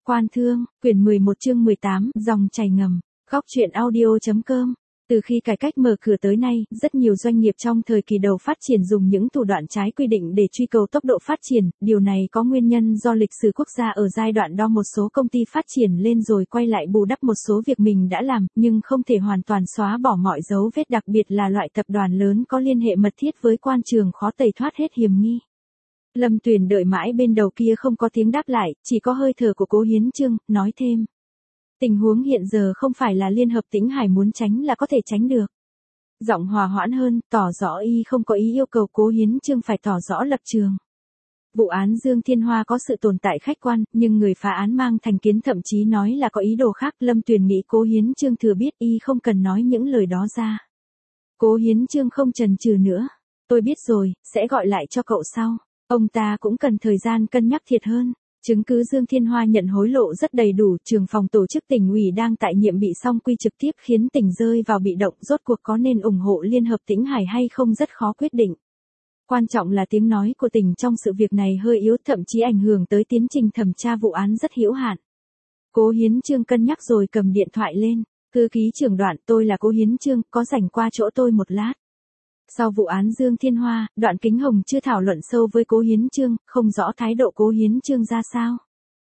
Quan Thương, quyển 11 chương 18, dòng chảy ngầm. Góc truyện audio.com. Từ khi cải cách mở cửa tới nay, rất nhiều doanh nghiệp trong thời kỳ đầu phát triển dùng những thủ đoạn trái quy định để truy cầu tốc độ phát triển. Điều này có nguyên nhân do lịch sử quốc gia ở giai đoạn đó một số công ty phát triển lên rồi quay lại bù đắp một số việc mình đã làm, nhưng không thể hoàn toàn xóa bỏ mọi dấu vết, đặc biệt là loại tập đoàn lớn có liên hệ mật thiết với quan trường khó tẩy thoát hết hiểm nghi. Lâm Tuyền đợi mãi bên đầu kia không có tiếng đáp lại, chỉ có hơi thở của Cố Hiến Chương, nói thêm. Tình huống hiện giờ không phải là Liên Hợp Tĩnh Hải muốn tránh là có thể tránh được. Giọng hòa hoãn hơn, tỏ rõ y không có ý yêu cầu Cố Hiến Chương phải tỏ rõ lập trường. Vụ án Dương Thiên Hoa có sự tồn tại khách quan, nhưng người phá án mang thành kiến, thậm chí nói là có ý đồ khác. Lâm Tuyền nghĩ Cố Hiến Chương thừa biết y không cần nói những lời đó ra. Cố Hiến Chương không chần chừ nữa. Tôi biết rồi, sẽ gọi lại cho cậu sau. Ông ta cũng cần thời gian cân nhắc thiệt hơn. Chứng cứ Dương Thiên Hoa nhận hối lộ rất đầy đủ, trưởng phòng tổ chức tỉnh ủy đang tại nhiệm bị song quy trực tiếp khiến tỉnh rơi vào bị động, rốt cuộc có nên ủng hộ Liên Hợp Tĩnh Hải hay không rất khó quyết định. Quan trọng là tiếng nói của tỉnh trong sự việc này hơi yếu, thậm chí ảnh hưởng tới tiến trình thẩm tra vụ án rất hữu hạn. Cố Hiến Chương cân nhắc rồi cầm điện thoại lên. Thư ký trưởng Đoạn, tôi là Cố Hiến Chương, có rảnh qua chỗ tôi một lát. Sau vụ án Dương Thiên Hoa, Đoạn Kính Hồng chưa thảo luận sâu với Cố Hiến Chương, không rõ thái độ Cố Hiến Chương ra sao.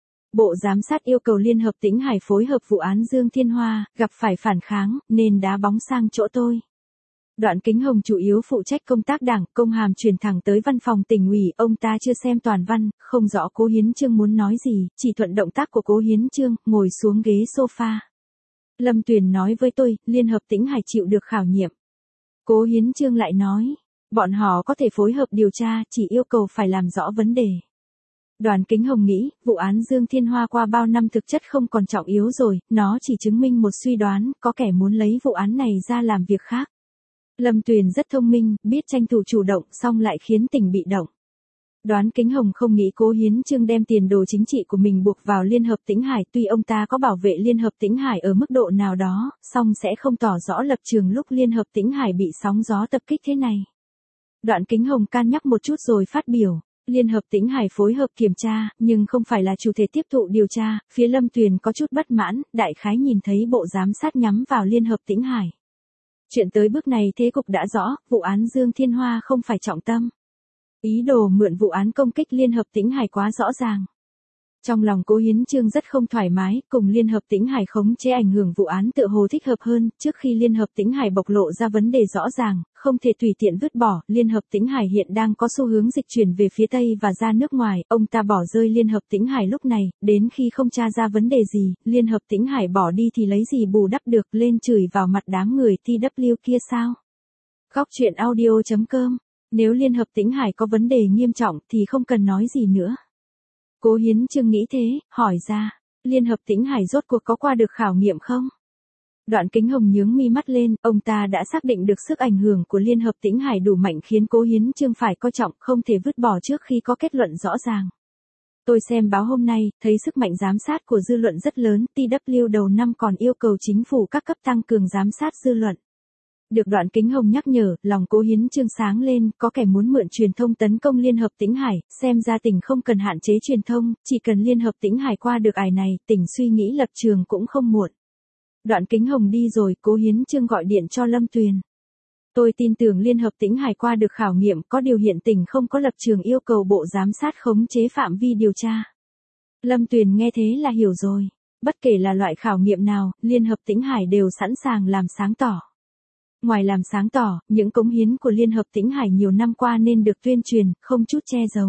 Bộ Giám sát yêu cầu Liên Hợp Tĩnh Hải phối hợp vụ án Dương Thiên Hoa, gặp phải phản kháng, nên đá bóng sang chỗ tôi. Đoạn Kính Hồng chủ yếu phụ trách công tác đảng, công hàm truyền thẳng tới văn phòng tỉnh ủy, ông ta chưa xem toàn văn, không rõ Cố Hiến Chương muốn nói gì, chỉ thuận động tác của Cố Hiến Chương, ngồi xuống ghế sofa. Lâm Tuyền nói với tôi, Liên Hợp Tĩnh Hải chịu được khảo nghiệm. Cố Hiến Chương lại nói, bọn họ có thể phối hợp điều tra, chỉ yêu cầu phải làm rõ vấn đề. Đoàn Kính Hồng nghĩ, vụ án Dương Thiên Hoa qua bao năm thực chất không còn trọng yếu rồi, nó chỉ chứng minh một suy đoán, có kẻ muốn lấy vụ án này ra làm việc khác. Lâm Tuyền rất thông minh, biết tranh thủ chủ động, song lại khiến tỉnh bị động. Đoán Kính Hồng không nghĩ Cố Hiến Chương đem tiền đồ chính trị của mình buộc vào Liên Hợp Tĩnh Hải, tuy ông ta có bảo vệ Liên Hợp Tĩnh Hải ở mức độ nào đó, song sẽ không tỏ rõ lập trường lúc Liên Hợp Tĩnh Hải bị sóng gió tập kích thế này. Đoạn Kính Hồng can nhắc một chút rồi phát biểu, Liên Hợp Tĩnh Hải phối hợp kiểm tra, nhưng không phải là chủ thể tiếp thụ điều tra, phía Lâm Tuyền có chút bất mãn, đại khái nhìn thấy Bộ Giám sát nhắm vào Liên Hợp Tĩnh Hải. Chuyện tới bước này thế cục đã rõ, vụ án Dương Thiên Hoa không phải trọng tâm. Ý đồ mượn vụ án công kích Liên Hợp Tĩnh Hải quá rõ ràng. Trong lòng Cố Hiến Chương rất không thoải mái, cùng Liên Hợp Tĩnh Hải khống chế ảnh hưởng vụ án tựa hồ thích hợp hơn, trước khi Liên Hợp Tĩnh Hải bộc lộ ra vấn đề rõ ràng, không thể tùy tiện vứt bỏ, Liên Hợp Tĩnh Hải hiện đang có xu hướng dịch chuyển về phía Tây và ra nước ngoài, ông ta bỏ rơi Liên Hợp Tĩnh Hải lúc này, đến khi không tra ra vấn đề gì, Liên Hợp Tĩnh Hải bỏ đi thì lấy gì bù đắp được, lên chửi vào mặt đám người TW kia sao? Góc truyện audio.com. Nếu Liên Hợp Tĩnh Hải có vấn đề nghiêm trọng thì không cần nói gì nữa. Cố Hiến Chương nghĩ thế, hỏi ra, Liên Hợp Tĩnh Hải rốt cuộc có qua được khảo nghiệm không? Đoạn Kính Hồng nhướng mi mắt lên, ông ta đã xác định được sức ảnh hưởng của Liên Hợp Tĩnh Hải đủ mạnh khiến Cố Hiến Chương phải coi trọng, không thể vứt bỏ trước khi có kết luận rõ ràng. Tôi xem báo hôm nay, thấy sức mạnh giám sát của dư luận rất lớn, TW đầu năm còn yêu cầu chính phủ các cấp tăng cường giám sát dư luận. Được Đoạn Kính Hồng nhắc nhở, lòng Cố Hiến Chương sáng lên, có kẻ muốn mượn truyền thông tấn công Liên Hợp Tĩnh Hải, xem ra tỉnh không cần hạn chế truyền thông, chỉ cần Liên Hợp Tĩnh Hải qua được ải này, tỉnh suy nghĩ lập trường cũng không muộn. Đoạn Kính Hồng đi rồi, Cố Hiến Chương gọi điện cho Lâm Tuyền. Tôi tin tưởng Liên Hợp Tĩnh Hải qua được khảo nghiệm, có điều hiện tỉnh không có lập trường yêu cầu Bộ Giám sát khống chế phạm vi điều tra. Lâm Tuyền nghe thế là hiểu rồi. Bất kể là loại khảo nghiệm nào, Liên Hợp Tĩnh Hải đều sẵn sàng làm sáng tỏ. Ngoài làm sáng tỏ, những cống hiến của Liên Hợp Tĩnh Hải nhiều năm qua nên được tuyên truyền, không chút che giấu.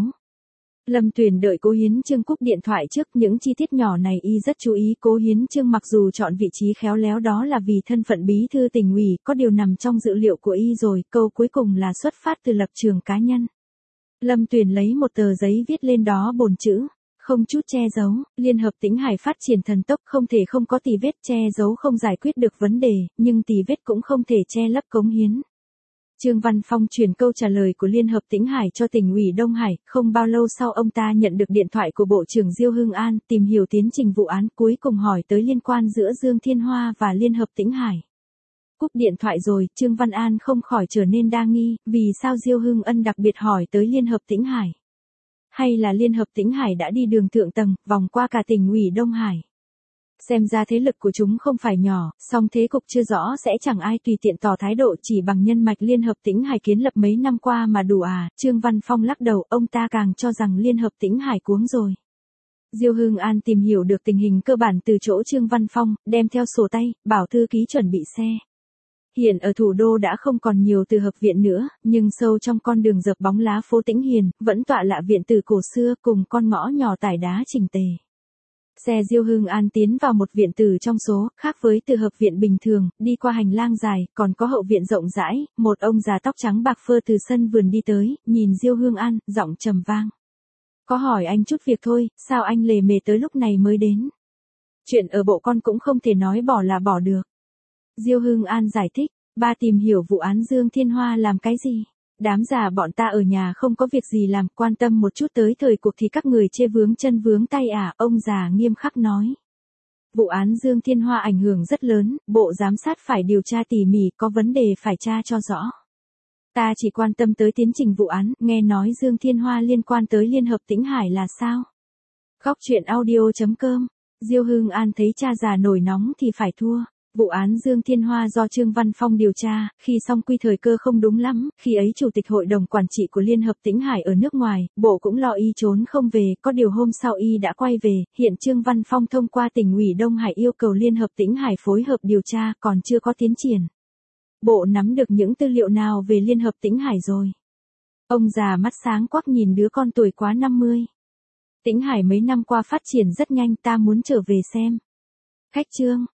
Lâm Tuyền đợi Cố Hiến Chương cúp điện thoại trước, những chi tiết nhỏ này y rất chú ý. Cố Hiến Chương mặc dù chọn vị trí khéo léo đó là vì thân phận bí thư tỉnh ủy, có điều nằm trong dự liệu của y rồi, câu cuối cùng là xuất phát từ lập trường cá nhân. Lâm Tuyền lấy một tờ giấy viết lên đó bồn chữ. Không chút che giấu, Liên Hợp Tĩnh Hải phát triển thần tốc, không thể không có tì vết, che giấu không giải quyết được vấn đề, nhưng tì vết cũng không thể che lấp cống hiến. Trương Văn Phong truyền câu trả lời của Liên Hợp Tĩnh Hải cho tỉnh ủy Đông Hải, không bao lâu sau ông ta nhận được điện thoại của Bộ trưởng Diêu Hưng An, tìm hiểu tiến trình vụ án, cuối cùng hỏi tới liên quan giữa Dương Thiên Hoa và Liên Hợp Tĩnh Hải. Cúp điện thoại rồi, Trương Văn An không khỏi trở nên đa nghi, vì sao Diêu Hưng Ân đặc biệt hỏi tới Liên Hợp Tĩnh Hải. hay là Liên hợp Tĩnh Hải đã đi đường thượng tầng, vòng qua cả tỉnh ủy Đông Hải. Xem ra thế lực của chúng không phải nhỏ, song thế cục chưa rõ sẽ chẳng ai tùy tiện tỏ thái độ chỉ bằng nhân mạch Liên hợp Tĩnh Hải kiến lập mấy năm qua mà đủ à. Trương Văn Phong lắc đầu, ông ta càng cho rằng Liên hợp Tĩnh Hải cuống rồi. Diêu Hưng An tìm hiểu được tình hình cơ bản từ chỗ Trương Văn Phong, đem theo sổ tay, bảo thư ký chuẩn bị xe. Hiện ở thủ đô đã không còn nhiều từ hợp viện nữa, nhưng sâu trong con đường dợp bóng lá phố Tĩnh Hiền, vẫn tọa lạ viện từ cổ xưa cùng con ngõ nhỏ tải đá chỉnh tề. Xe Diêu Hưng An tiến vào một viện từ trong số, khác với từ hợp viện bình thường, đi qua hành lang dài, còn có hậu viện rộng rãi, một ông già tóc trắng bạc phơ từ sân vườn đi tới, nhìn Diêu Hưng An, giọng trầm vang. Có hỏi anh chút việc thôi, sao anh lề mề tới lúc này mới đến? Chuyện ở bộ con cũng không thể nói bỏ là bỏ được. Diêu Hưng An giải thích, ba tìm hiểu vụ án Dương Thiên Hoa làm cái gì? Đám già bọn ta ở nhà không có việc gì làm, quan tâm một chút tới thời cuộc thì các người chê vướng chân vướng tay à, ông già nghiêm khắc nói. Vụ án Dương Thiên Hoa ảnh hưởng rất lớn, bộ giám sát phải điều tra tỉ mỉ, có vấn đề phải tra cho rõ. Ta chỉ quan tâm tới tiến trình vụ án, nghe nói Dương Thiên Hoa liên quan tới Liên hợp Tĩnh Hải là sao? Góc truyện audio.com, Diêu Hưng An thấy cha già nổi nóng thì phải thua. Vụ án Dương Thiên Hoa do Trương Văn Phong điều tra, khi xong quy thời cơ không đúng lắm, khi ấy Chủ tịch Hội đồng Quản trị của Liên hợp Tĩnh Hải ở nước ngoài, bộ cũng lo y trốn không về, có điều hôm sau y đã quay về, hiện Trương Văn Phong thông qua tỉnh ủy Đông Hải yêu cầu Liên hợp Tĩnh Hải phối hợp điều tra, còn chưa có tiến triển. Bộ nắm được những tư liệu nào về Liên hợp Tĩnh Hải rồi? Ông già mắt sáng quắc nhìn đứa con tuổi quá 50. Tĩnh Hải mấy năm qua phát triển rất nhanh, ta muốn trở về xem. Khách trương.